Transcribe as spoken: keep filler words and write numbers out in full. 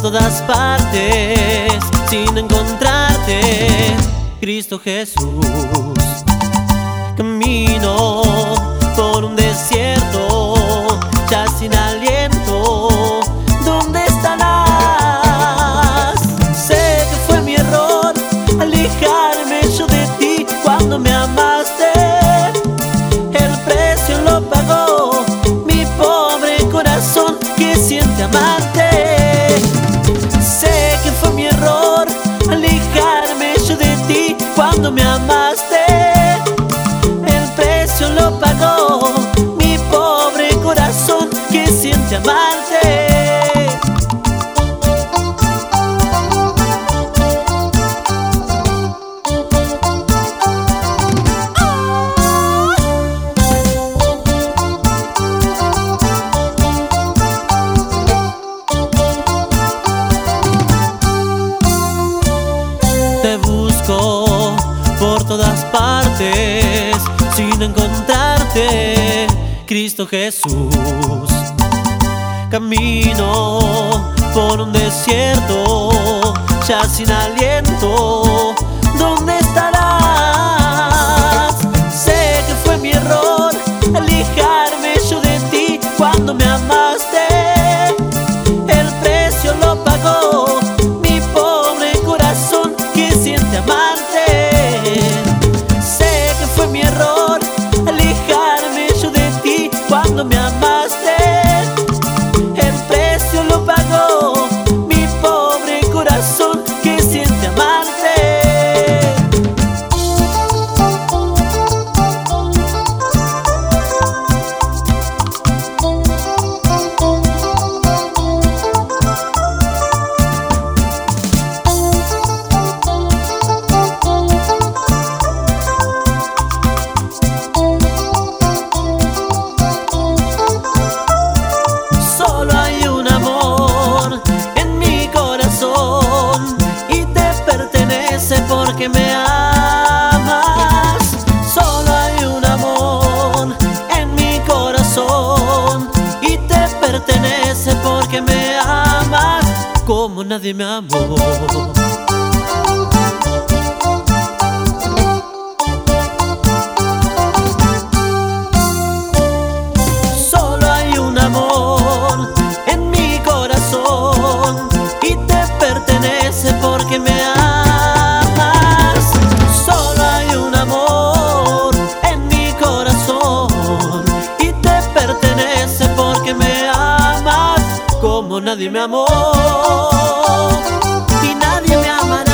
todas partes sin encontrarte, Cristo Jesús. Camino por un desierto ya sin aliento. ¿Dónde estarás? Sé que fue mi error alejarme yo de ti cuando me amaste. El precio lo pagó mi pobre corazón que siente amarte. Sé que fue mi error alejarme yo de ti cuando me amaste. El precio lo pagó mi pobre corazón que siente amarte. Te busco por todas partes sin encontrarte, Cristo Jesús. Camino por un desierto ya sin aliento. ¿Dónde estarás? Sé que fue mi error alejarme yo de ti cuando me amaste. El precio lo pagó mi pobre corazón que siente amarte. Sé que fue mi error alejarme yo de ti cuando me amaste. El precio lo pagó mi pobre corazón que siente amarte. Solo hay un amor en mi corazón y te pertenece porque me amas. Solo hay un amor en mi corazón y te pertenece porque me amas como nadie me amó. Solo hay un amor en mi corazón y te pertenece porque me amas. Solo hay un amor en mi corazón y te pertenece porque me amas como nadie me amó y nadie me amará.